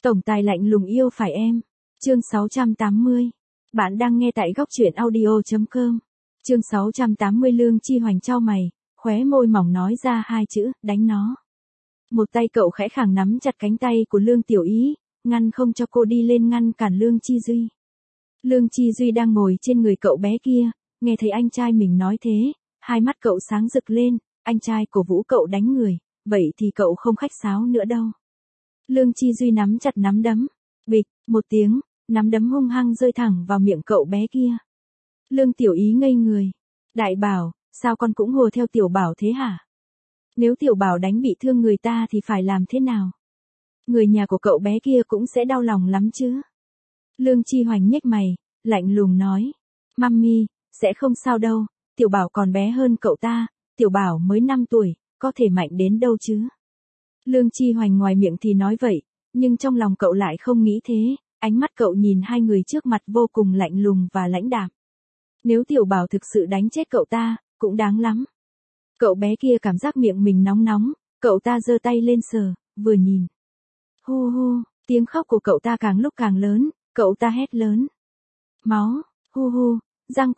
Tổng tài lạnh lùng yêu phải em. Chương 680. Bạn đang nghe tại góc truyện audio.com. Chương 680 Lương Chi Hoành chau mày, khóe môi mỏng nói ra hai chữ, đánh nó. Một tay cậu khẽ khàng nắm chặt cánh tay của Lương Tiểu Ý, ngăn không cho cô đi lên ngăn cản Lương Chi Duy. Lương Chi Duy đang ngồi trên người cậu bé kia, nghe thấy anh trai mình nói thế, hai mắt cậu sáng rực lên, anh trai cổ vũ cậu đánh người, vậy thì cậu không khách sáo nữa đâu. Lương Chi Duy nắm chặt nắm đấm, bịch, một tiếng, nắm đấm hung hăng rơi thẳng vào miệng cậu bé kia. Lương Tiểu Ý ngây người, đại bảo, sao con cũng hùa theo tiểu bảo thế hả? Nếu tiểu bảo đánh bị thương người ta thì phải làm thế nào? Người nhà của cậu bé kia cũng sẽ đau lòng lắm chứ. Lương Chi Hoành nhếch mày, lạnh lùng nói, Mami, sẽ không sao đâu, tiểu bảo còn bé hơn cậu ta, tiểu bảo mới 5 tuổi, có thể mạnh đến đâu chứ. Lương Chi Hoành ngoài miệng thì nói vậy, nhưng trong lòng cậu lại không nghĩ thế, ánh mắt cậu nhìn hai người trước mặt vô cùng lạnh lùng và lãnh đạm. Nếu tiểu bảo thực sự đánh chết cậu ta, cũng đáng lắm. Cậu bé kia cảm giác miệng mình nóng nóng, cậu ta giơ tay lên sờ, vừa nhìn. Hu hu, tiếng khóc của cậu ta càng lúc càng lớn, cậu ta hét lớn. Máu, hu hu, răng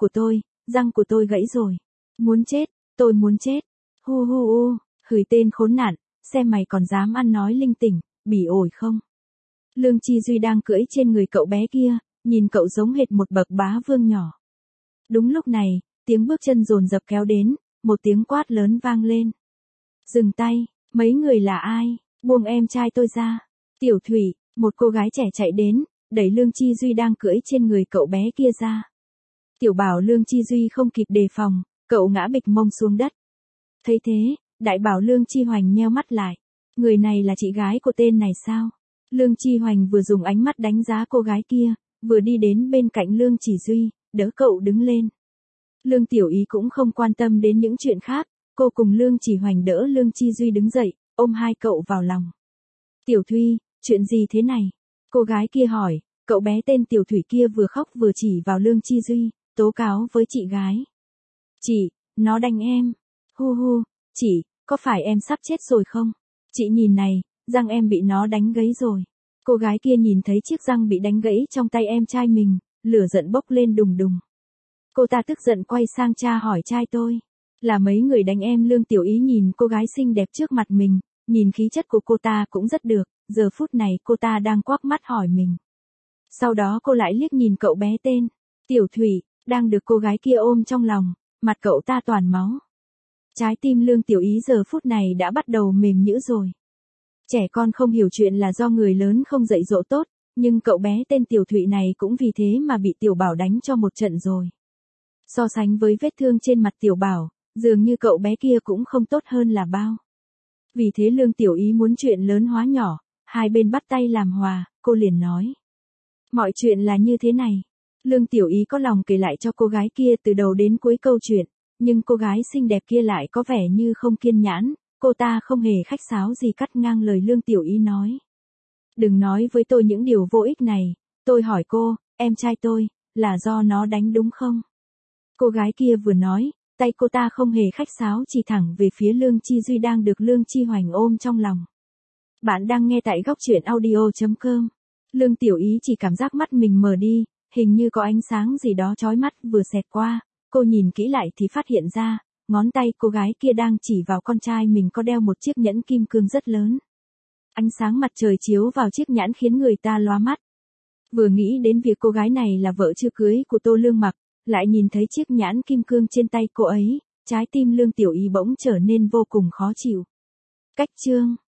của tôi gãy rồi. Muốn chết, tôi muốn chết. Hu hu hu, hửi tên khốn nạn, xem mày còn dám ăn nói linh tinh, bỉ ổi không? Lương Chi Duy đang cưỡi trên người cậu bé kia, nhìn cậu giống hệt một bậc bá vương nhỏ. Đúng lúc này, tiếng bước chân dồn dập kéo đến, một tiếng quát lớn vang lên. Dừng tay, mấy người là ai? Buông em trai tôi ra. Tiểu Thủy, một cô gái trẻ chạy đến, đẩy Lương Chi Duy đang cưỡi trên người cậu bé kia ra. Tiểu bảo Lương Chi Duy không kịp đề phòng, cậu ngã bịch mông xuống đất. Thấy thế, đại bảo Lương Chi Hoành nheo mắt lại. Người này là chị gái của tên này sao? Lương Chi Hoành vừa dùng ánh mắt đánh giá cô gái kia, vừa đi đến bên cạnh Lương Chỉ Duy, đỡ cậu đứng lên. Lương Tiểu Ý cũng không quan tâm đến những chuyện khác, cô cùng Lương Chỉ Hoành đỡ Lương Chi Duy đứng dậy, ôm hai cậu vào lòng. Tiểu Thuy, chuyện gì thế này? Cô gái kia hỏi, cậu bé tên Tiểu Thủy kia vừa khóc vừa chỉ vào Lương Chi Duy, tố cáo với chị gái. Chị, nó đánh em. Hu hu, chị, có phải em sắp chết rồi không? Chị nhìn này, răng em bị nó đánh gãy rồi. Cô gái kia nhìn thấy chiếc răng bị đánh gãy trong tay em trai mình, lửa giận bốc lên đùng đùng. Cô ta tức giận quay sang cha hỏi trai tôi. Là mấy người đánh em? Lương Tiểu Ý nhìn cô gái xinh đẹp trước mặt mình, nhìn khí chất của cô ta cũng rất được, giờ phút này cô ta đang quắc mắt hỏi mình. Sau đó cô lại liếc nhìn cậu bé tên Tiểu Thủy, đang được cô gái kia ôm trong lòng, mặt cậu ta toàn máu. Trái tim Lương Tiểu Ý giờ phút này đã bắt đầu mềm nhũn rồi. Trẻ con không hiểu chuyện là do người lớn không dạy dỗ tốt, nhưng cậu bé tên Tiểu Thụy này cũng vì thế mà bị Tiểu Bảo đánh cho một trận rồi. So sánh với vết thương trên mặt Tiểu Bảo, dường như cậu bé kia cũng không tốt hơn là bao. Vì thế Lương Tiểu Ý muốn chuyện lớn hóa nhỏ, hai bên bắt tay làm hòa, cô liền nói. Mọi chuyện là như thế này. Lương Tiểu Ý có lòng kể lại cho cô gái kia từ đầu đến cuối câu chuyện, nhưng cô gái xinh đẹp kia lại có vẻ như không kiên nhẫn, cô ta không hề khách sáo gì cắt ngang lời Lương Tiểu Ý nói. Đừng nói với tôi những điều vô ích này, tôi hỏi cô, em trai tôi, là do nó đánh đúng không? Cô gái kia vừa nói, tay cô ta không hề khách sáo chỉ thẳng về phía Lương Chi Duy đang được Lương Chi Hoành ôm trong lòng. Bạn đang nghe tại góc truyện audio.com. Lương Tiểu Ý chỉ cảm giác mắt mình mờ đi, hình như có ánh sáng gì đó chói mắt vừa xẹt qua, cô nhìn kỹ lại thì phát hiện ra, ngón tay cô gái kia đang chỉ vào con trai mình có đeo một chiếc nhẫn kim cương rất lớn. Ánh sáng mặt trời chiếu vào chiếc nhẫn khiến người ta lóa mắt. Vừa nghĩ đến việc cô gái này là vợ chưa cưới của Tô Lương Mặc, lại nhìn thấy chiếc nhẫn kim cương trên tay cô ấy, trái tim Lương Tiểu Ý bỗng trở nên vô cùng khó chịu. Cách chương